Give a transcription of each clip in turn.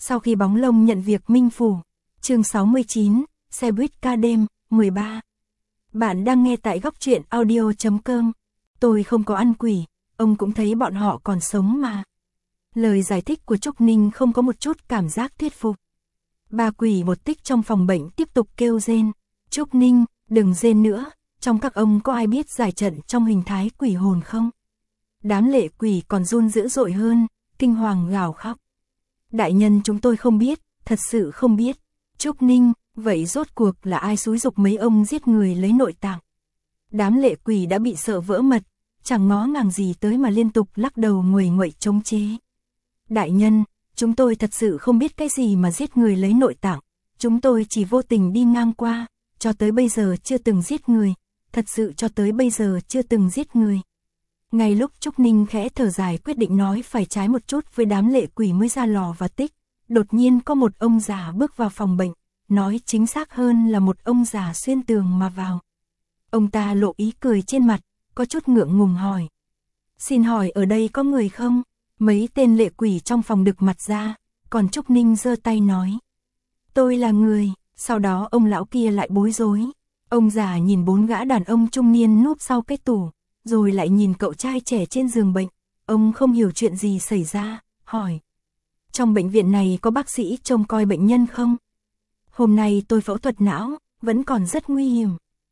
Sau khi bóng lông nhận việc Minh Phủ. Chương 69, xe buýt ca đêm, 13. Bạn đang nghe tại góc truyện audio.com. Tôi không có ăn quỷ, ông cũng thấy bọn họ còn sống mà. Lời giải thích của Trúc Ninh không có một chút cảm giác thuyết phục. Bà quỷ một tích trong phòng bệnh tiếp tục kêu rên. Trúc Ninh, đừng rên nữa, trong các ông có ai biết giải trận trong hình thái quỷ hồn không? Đám lệ quỷ còn run dữ dội hơn, kinh hoàng gào khóc. Đại nhân, chúng tôi không biết, thật sự không biết. Trúc Ninh, vậy rốt cuộc là ai xúi giục mấy ông giết người lấy nội tạng? Đám lệ quỷ đã bị sợ vỡ mật, chẳng ngó ngàng gì tới mà liên tục lắc đầu nguầy nguậy chống chế. Đại nhân, chúng tôi thật sự không biết cái gì mà giết người lấy nội tạng. Chúng tôi chỉ vô tình đi ngang qua, cho tới bây giờ chưa từng giết người. Thật sự cho tới bây giờ chưa từng giết người. Ngay lúc Trúc Ninh khẽ thở dài quyết định nói phải trái một chút với đám lệ quỷ mới ra lò và tích, đột nhiên có một ông già bước vào phòng bệnh, nói chính xác hơn là một ông già xuyên tường mà vào. Ông ta lộ ý cười trên mặt, có chút ngượng ngùng hỏi. Xin hỏi ở đây có người không? Mấy tên lệ quỷ trong phòng đực mặt ra, còn Trúc Ninh giơ tay nói. Tôi là người, sau đó ông lão kia lại bối rối. Ông già nhìn 4 gã đàn ông trung niên núp sau cái tủ, rồi lại nhìn cậu trai trẻ trên giường bệnh. Ông không hiểu chuyện gì xảy ra, hỏi. Trong bệnh viện này có bác sĩ trông coi bệnh nhân không? Hôm nay tôi phẫu thuật não, vẫn còn rất nguy hiểm.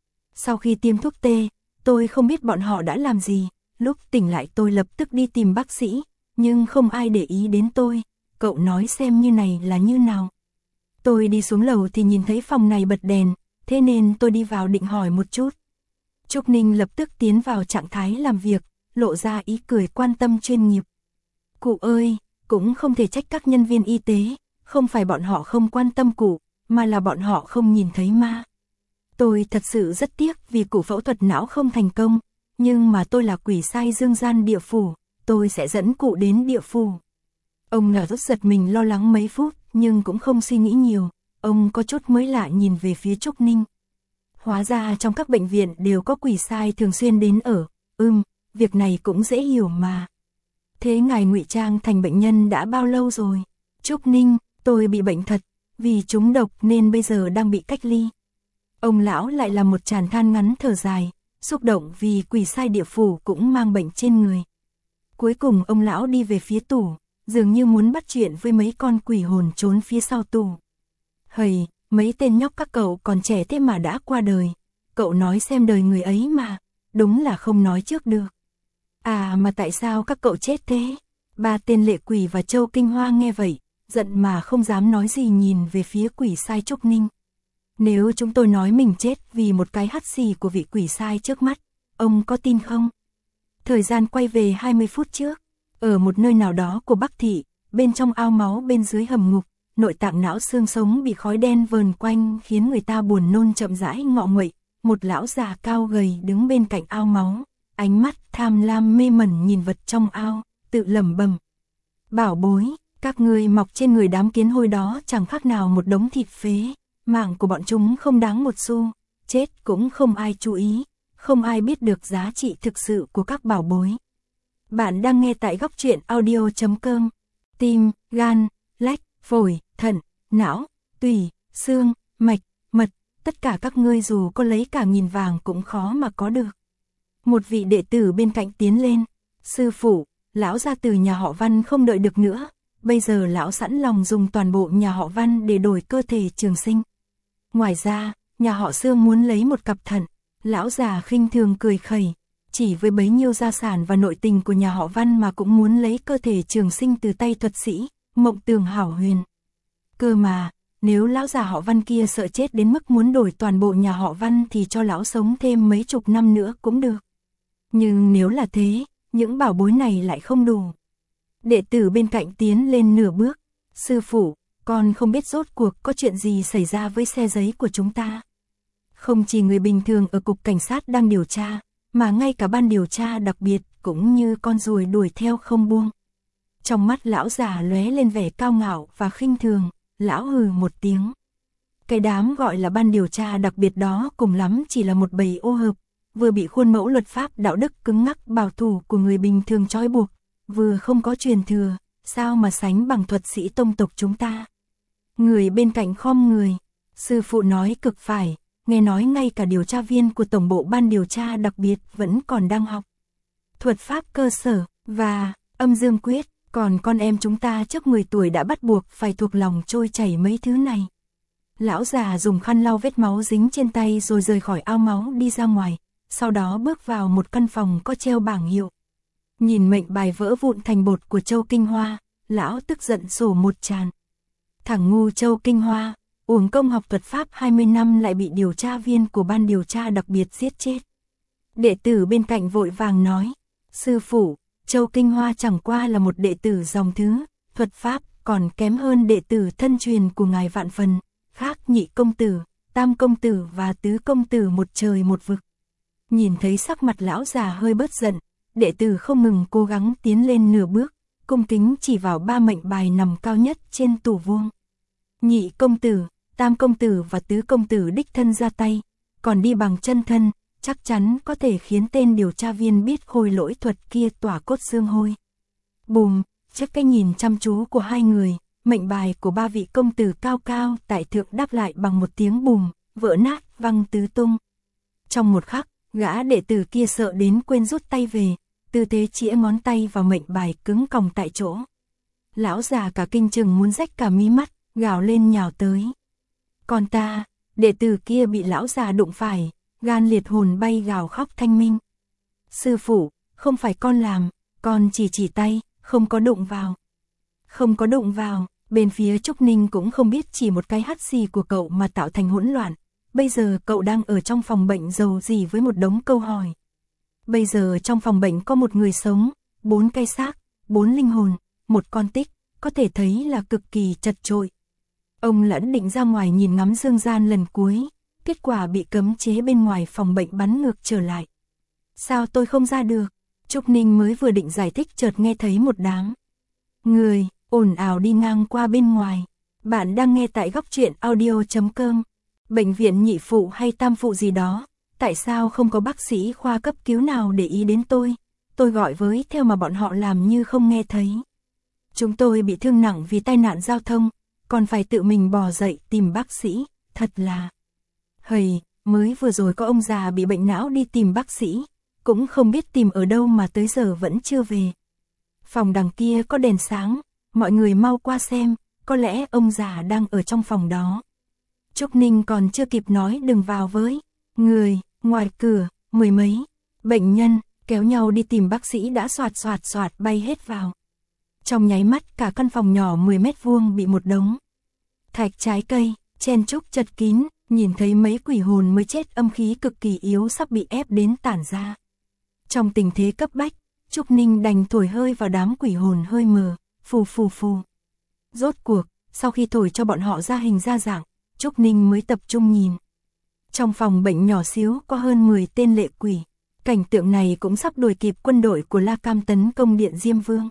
Sau khi tiêm thuốc tê, tôi không biết bọn họ đã làm gì. Lúc tỉnh lại tôi lập tức đi tìm bác sĩ, nhưng không ai để ý đến tôi. Cậu nói xem như này là như nào. Tôi đi xuống lầu thì nhìn thấy phòng này bật đèn, thế nên tôi đi vào định hỏi một chút. Trúc Ninh lập tức tiến vào trạng thái làm việc, lộ ra ý cười quan tâm chuyên nghiệp. Cụ ơi, cũng không thể trách các nhân viên y tế, không phải bọn họ không quan tâm cụ, mà là bọn họ không nhìn thấy ma. Tôi thật sự rất tiếc vì cụ phẫu thuật não không thành công, nhưng mà tôi là quỷ sai dương gian địa phủ, tôi sẽ dẫn cụ đến địa phủ. Ông ngả rút giật mình lo lắng mấy phút, nhưng cũng không suy nghĩ nhiều, ông có chút mới lạ nhìn về phía Trúc Ninh. Hóa ra trong các bệnh viện đều có quỷ sai thường xuyên đến ở, việc này cũng dễ hiểu mà. Thế ngài ngụy trang thành bệnh nhân đã bao lâu rồi? Trúc Ninh, tôi bị bệnh thật, vì trúng độc nên bây giờ đang bị cách ly. Ông lão lại là một tràng than ngắn thở dài, xúc động vì quỷ sai địa phủ cũng mang bệnh trên người. Cuối cùng ông lão đi về phía tủ, dường như muốn bắt chuyện với mấy con quỷ hồn trốn phía sau tủ. Hầy, mấy tên nhóc các cậu còn trẻ thế mà đã qua đời. Cậu nói xem đời người ấy mà, đúng là không nói trước được. À mà tại sao các cậu chết thế? 3 tên lệ quỷ và Châu Kinh Hoa nghe vậy, giận mà không dám nói gì nhìn về phía quỷ sai Trúc Ninh. Nếu chúng tôi nói mình chết vì một cái hắt xì của vị quỷ sai trước mắt, ông có tin không? Thời gian quay về 20 phút trước, ở một nơi nào đó của Bắc Thị, bên trong ao máu bên dưới hầm ngục, nội tạng não xương sống bị khói đen vờn quanh khiến người ta buồn nôn chậm rãi ngọ nguậy. Một lão già cao gầy đứng bên cạnh ao máu, ánh mắt tham lam mê mẩn nhìn vật trong ao, tự lẩm bẩm. Bảo bối, các ngươi mọc trên người đám kiến hôi đó chẳng khác nào một đống thịt phế, mạng của bọn chúng không đáng một xu, chết cũng không ai chú ý, không ai biết được giá trị thực sự của các bảo bối. Bạn đang nghe tại góc truyện audio.com. Tim, gan, lách, phổi, thận, não, tủy, xương, mạch, mật, tất cả các ngươi dù có lấy cả nghìn vàng cũng khó mà có được. Một vị đệ tử bên cạnh tiến lên. Sư phụ, lão gia từ nhà họ Văn không đợi được nữa, bây giờ lão sẵn lòng dùng toàn bộ nhà họ Văn để đổi cơ thể trường sinh. Ngoài ra, nhà họ Sương muốn lấy một cặp thận. Lão già khinh thường cười khẩy, chỉ với bấy nhiêu gia sản và nội tình của nhà họ Văn mà cũng muốn lấy cơ thể trường sinh từ tay thuật sĩ Mộng Tường Hảo Huyền. Cơ mà, nếu lão già họ Văn kia sợ chết đến mức muốn đổi toàn bộ nhà họ Văn thì cho lão sống thêm mấy chục năm nữa cũng được. Nhưng nếu là thế, những bảo bối này lại không đủ. Đệ tử bên cạnh tiến lên nửa bước. Sư phụ, con không biết rốt cuộc có chuyện gì xảy ra với xe giấy của chúng ta. Không chỉ người bình thường ở cục cảnh sát đang điều tra, mà ngay cả ban điều tra đặc biệt cũng như con ruồi đuổi theo không buông. Trong mắt lão già lóe lên vẻ cao ngạo và khinh thường, lão hừ một tiếng. Cái đám gọi là ban điều tra đặc biệt đó cùng lắm chỉ là một bầy ô hợp, vừa bị khuôn mẫu luật pháp đạo đức cứng ngắc bảo thủ của người bình thường trói buộc, vừa không có truyền thừa, sao mà sánh bằng thuật sĩ tông tộc chúng ta. Người bên cạnh khom người, sư phụ nói cực phải, nghe nói ngay cả điều tra viên của tổng bộ ban điều tra đặc biệt vẫn còn đang học thuật pháp cơ sở và âm dương quyết, còn con em chúng ta trước 10 tuổi đã bắt buộc phải thuộc lòng trôi chảy mấy thứ này. Lão già dùng khăn lau vết máu dính trên tay rồi rời khỏi ao máu đi ra ngoài, sau đó bước vào một căn phòng có treo bảng hiệu. Nhìn mệnh bài vỡ vụn thành bột của Châu Kinh Hoa, lão tức giận sổ một tràng. Thằng ngu Châu Kinh Hoa, uổng công học thuật pháp 20 năm lại bị điều tra viên của ban điều tra đặc biệt giết chết. Đệ tử bên cạnh vội vàng nói, sư phụ, Châu Kinh Hoa chẳng qua là một đệ tử dòng thứ, thuật pháp còn kém hơn đệ tử thân truyền của ngài vạn phần, khác nhị công tử, tam công tử và tứ công tử một trời một vực. Nhìn thấy sắc mặt lão già hơi bớt giận, đệ tử không ngừng cố gắng tiến lên nửa bước, cung kính chỉ vào 3 mệnh bài nằm cao nhất trên tủ vuông. Nhị công tử, tam công tử và tứ công tử đích thân ra tay, còn đi bằng chân thân, chắc chắn có thể khiến tên điều tra viên biết khôi lỗi thuật kia tỏa cốt xương hôi. Bùm, trước cái nhìn chăm chú của hai người, mệnh bài của 3 vị công tử cao cao tại thượng đáp lại bằng một tiếng bùm, vỡ nát văng tứ tung. Trong một khắc, gã đệ tử kia sợ đến quên rút tay về, tư thế chĩa ngón tay vào mệnh bài cứng còng tại chỗ. Lão già cả kinh chừng muốn rách cả mí mắt, gào lên nhào tới. Còn ta, đệ tử kia bị lão già đụng phải, gan liệt hồn bay gào khóc thanh minh. Sư phụ, không phải con làm, con chỉ tay, không có đụng vào. Không có đụng vào, bên phía Trúc Ninh cũng không biết chỉ một cái hắt xì của cậu mà tạo thành hỗn loạn. Bây giờ cậu đang ở trong phòng bệnh dầu gì với một đống câu hỏi. Bây giờ trong phòng bệnh có một người sống, 4 cái xác, 4 linh hồn, một con tích, có thể thấy là cực kỳ chật chội. Ông lẫn định ra ngoài nhìn ngắm dương gian lần cuối, kết quả bị cấm chế bên ngoài phòng bệnh bắn ngược trở lại. Sao tôi không ra được? Trúc Ninh mới vừa định giải thích chợt nghe thấy một đám người ồn ào đi ngang qua bên ngoài. Bạn đang nghe tại góc truyện audio.com. Bệnh viện nhị phụ hay tam phụ gì đó, tại sao không có bác sĩ khoa cấp cứu nào để ý đến tôi? Tôi gọi với theo mà bọn họ làm như không nghe thấy. Chúng tôi bị thương nặng vì tai nạn giao thông, còn phải tự mình bò dậy tìm bác sĩ, thật là... Hầy, mới vừa rồi có ông già bị bệnh não đi tìm bác sĩ, cũng không biết tìm ở đâu mà tới giờ vẫn chưa về. Phòng đằng kia có đèn sáng, mọi người mau qua xem, có lẽ ông già đang ở trong phòng đó. Trúc Ninh còn chưa kịp nói đừng vào với người, ngoài cửa, 10 mấy bệnh nhân kéo nhau đi tìm bác sĩ đã xoạt bay hết vào. Trong nháy mắt cả căn phòng nhỏ 10 mét vuông bị một đống thạch trái cây chen chúc chật kín, nhìn thấy mấy quỷ hồn mới chết âm khí cực kỳ yếu sắp bị ép đến tản ra. Trong tình thế cấp bách, Trúc Ninh đành thổi hơi vào đám quỷ hồn hơi mờ, phù phù phù. Rốt cuộc, sau khi thổi cho bọn họ ra hình ra dạng, Trúc Ninh mới tập trung nhìn. Trong phòng bệnh nhỏ xíu có hơn 10 tên lệ quỷ. Cảnh tượng này cũng sắp đuổi kịp quân đội của La Cam tấn công Điện Diêm Vương.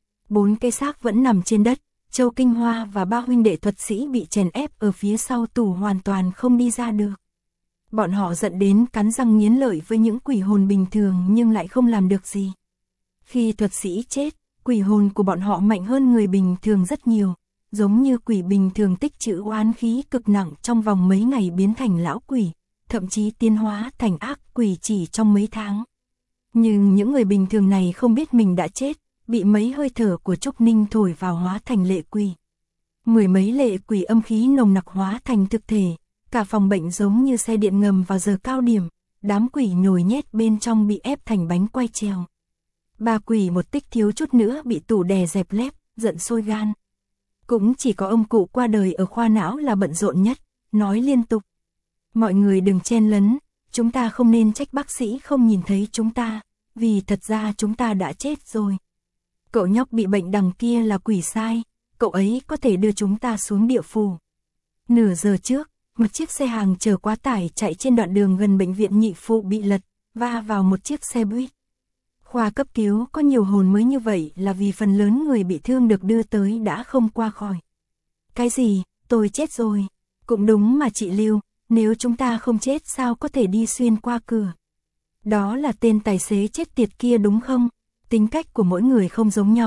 4 cái xác vẫn nằm trên đất, Châu Kinh Hoa và 3 huynh đệ thuật sĩ bị chèn ép ở phía sau tủ hoàn toàn không đi ra được. Bọn họ giận đến cắn răng nghiến lợi với những quỷ hồn bình thường nhưng lại không làm được gì. Khi thuật sĩ chết, quỷ hồn của bọn họ mạnh hơn người bình thường rất nhiều, giống như quỷ bình thường tích trữ oán khí cực nặng trong vòng mấy ngày biến thành lão quỷ, thậm chí tiến hóa thành ác quỷ chỉ trong mấy tháng. Nhưng những người bình thường này không biết mình đã chết, bị mấy hơi thở của Trúc Ninh thổi vào hóa thành lệ quỷ. 10 mấy lệ quỷ âm khí nồng nặc hóa thành thực thể, cả phòng bệnh giống như xe điện ngầm vào giờ cao điểm, đám quỷ nhồi nhét bên trong bị ép thành bánh quay treo. 3 quỷ một tích thiếu chút nữa bị tủ đè dẹp lép, giận sôi gan. Cũng chỉ có ông cụ qua đời ở khoa não là bận rộn nhất, nói liên tục. Mọi người đừng chen lấn, chúng ta không nên trách bác sĩ không nhìn thấy chúng ta, vì thật ra chúng ta đã chết rồi. Cậu nhóc bị bệnh đằng kia là quỷ sai, cậu ấy có thể đưa chúng ta xuống địa phủ. Nửa giờ trước, một chiếc xe hàng chở quá tải chạy trên đoạn đường gần bệnh viện nhị phụ bị lật, va vào một chiếc xe buýt. Khoa cấp cứu có nhiều hồn mới như vậy là vì phần lớn người bị thương được đưa tới đã không qua khỏi. Cái gì, tôi chết rồi. Cũng đúng mà chị Lưu, nếu chúng ta không chết sao có thể đi xuyên qua cửa. Đó là tên tài xế chết tiệt kia đúng không? Tính cách của mỗi người không giống nhau,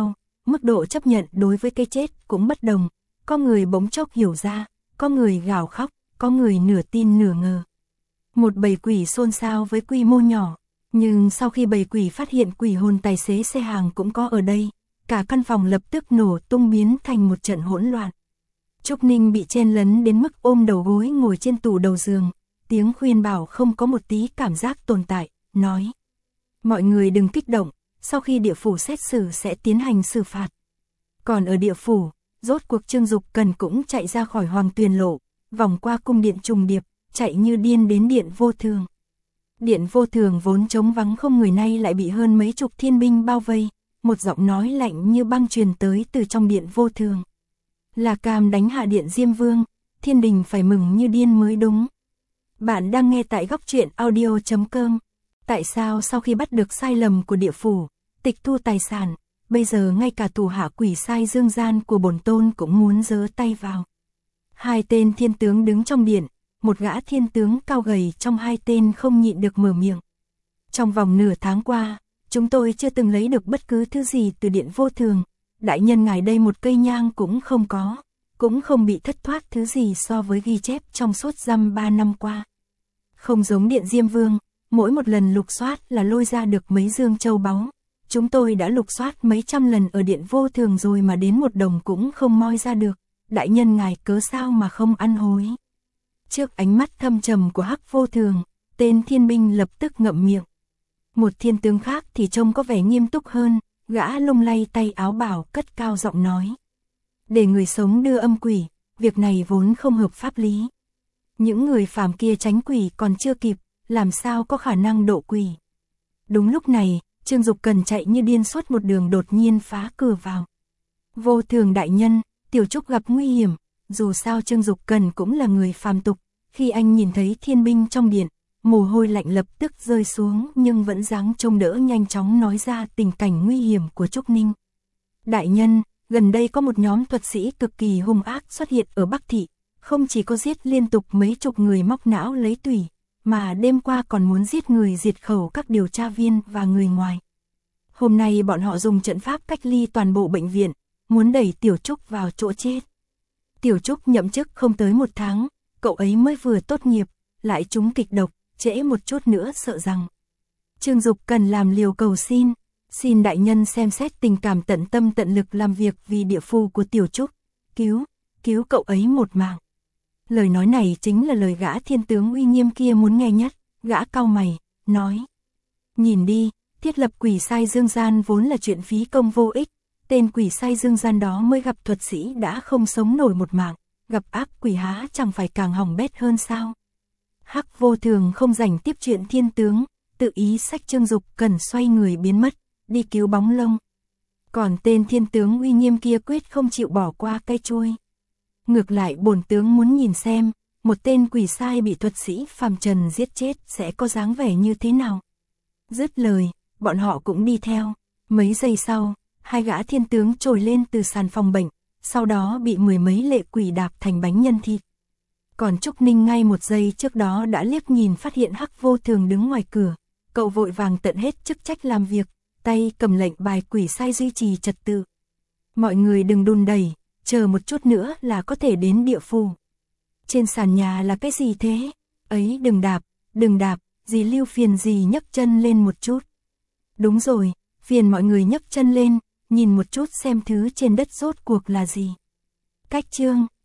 mức độ chấp nhận đối với cái chết cũng bất đồng, có người bỗng chốc hiểu ra, có người gào khóc, có người nửa tin nửa ngờ. Một bầy quỷ xôn xao với quy mô nhỏ, nhưng sau khi bầy quỷ phát hiện quỷ hồn tài xế xe hàng cũng có ở đây, cả căn phòng lập tức nổ tung biến thành một trận hỗn loạn. Trúc Ninh bị chen lấn đến mức ôm đầu gối ngồi trên tủ đầu giường, tiếng khuyên bảo không có một tí cảm giác tồn tại, nói: mọi người đừng kích động, sau khi địa phủ xét xử sẽ tiến hành xử phạt. Còn ở địa phủ, rốt cuộc Trương Dục Cần cũng chạy ra khỏi Hoàng Tuyền Lộ, vòng qua cung điện trùng điệp, chạy như điên đến điện vô thường. Điện vô thường vốn trống vắng không người, nay lại bị hơn mấy chục thiên binh bao vây, một giọng nói lạnh như băng truyền tới từ trong điện vô thường. Là Cam đánh hạ điện Diêm Vương, thiên đình phải mừng như điên mới đúng. Bạn đang nghe tại góc truyện audio.com. Tại sao sau khi bắt được sai lầm của địa phủ, tịch thu tài sản, bây giờ ngay cả thủ hạ quỷ sai dương gian của bổn tôn cũng muốn giơ tay vào? Hai tên thiên tướng đứng trong điện, một gã thiên tướng cao gầy trong hai tên không nhịn được mở miệng. Trong vòng nửa tháng qua, chúng tôi chưa từng lấy được bất cứ thứ gì từ điện vô thường, đại nhân ngài đây một cây nhang cũng không có, cũng không bị thất thoát thứ gì so với ghi chép trong suốt dăm 3 năm qua. Không giống điện Diêm Vương, mỗi một lần lục soát là lôi ra được mấy dương châu báu. Chúng tôi đã lục soát mấy trăm lần ở điện vô thường rồi mà đến một đồng cũng không moi ra được. Đại nhân ngài cớ sao mà không ăn hối? Trước ánh mắt thâm trầm của Hắc vô thường, tên thiên binh lập tức ngậm miệng. Một thiên tướng khác thì trông có vẻ nghiêm túc hơn, gã lung lay tay áo bảo cất cao giọng nói: để người sống đưa âm quỷ, việc này vốn không hợp pháp lý. Những người phàm kia tránh quỷ còn chưa kịp, làm sao có khả năng độ quỷ. Đúng lúc này, Trương Dục Cần chạy như điên suốt một đường đột nhiên phá cửa vào. Vô thường đại nhân, Tiểu Trúc gặp nguy hiểm. Dù sao Trương Dục Cần cũng là người phàm tục, khi anh nhìn thấy thiên binh trong điện, mồ hôi lạnh lập tức rơi xuống nhưng vẫn dáng trông đỡ nhanh chóng nói ra tình cảnh nguy hiểm của Trúc Ninh. Đại nhân, gần đây có một nhóm thuật sĩ cực kỳ hung ác xuất hiện ở Bắc Thị, không chỉ có giết liên tục mấy chục người móc não lấy tủy, mà đêm qua còn muốn giết người diệt khẩu các điều tra viên và người ngoài. Hôm nay bọn họ dùng trận pháp cách ly toàn bộ bệnh viện, muốn đẩy Tiểu Trúc vào chỗ chết. Tiểu Trúc nhậm chức không tới 1 tháng, cậu ấy mới vừa tốt nghiệp, lại trúng kịch độc, trễ một chút nữa sợ rằng. Trương Dục Cần làm liều cầu xin đại nhân xem xét tình cảm tận tâm tận lực làm việc vì địa phu của Tiểu Trúc, cứu cậu ấy một mạng. Lời nói này chính là lời gã thiên tướng uy nghiêm kia muốn nghe nhất, gã cau mày, nói: nhìn đi, thiết lập quỷ sai dương gian vốn là chuyện phí công vô ích, tên quỷ sai dương gian đó mới gặp thuật sĩ đã không sống nổi một mạng, gặp ác quỷ há chẳng phải càng hỏng bét hơn sao? Hắc vô thường không rảnh tiếp chuyện thiên tướng, tự ý xách Trương Dục Cần xoay người biến mất, đi cứu bóng lông. Còn tên thiên tướng uy nghiêm kia quyết không chịu bỏ qua cây chuôi. Ngược lại bổn tướng muốn nhìn xem, một tên quỷ sai bị thuật sĩ phàm trần giết chết sẽ có dáng vẻ như thế nào. Dứt lời, bọn họ cũng đi theo. Mấy giây sau, hai gã thiên tướng trồi lên từ sàn phòng bệnh, sau đó bị 10 mấy lệ quỷ đạp thành bánh nhân thịt. Còn Trúc Ninh ngay một giây trước đó đã liếc nhìn phát hiện Hắc vô thường đứng ngoài cửa, cậu vội vàng tận hết chức trách làm việc, tay cầm lệnh bài quỷ sai duy trì trật tự. Mọi người đừng đùn đẩy, chờ một chút nữa là có thể đến địa phủ. Trên sàn nhà là cái gì thế? Ấy đừng đạp, dì Lưu phiền dì nhấc chân lên một chút. Đúng rồi, phiền mọi người nhấc chân lên, nhìn một chút xem thứ trên đất rốt cuộc là gì. Cách chương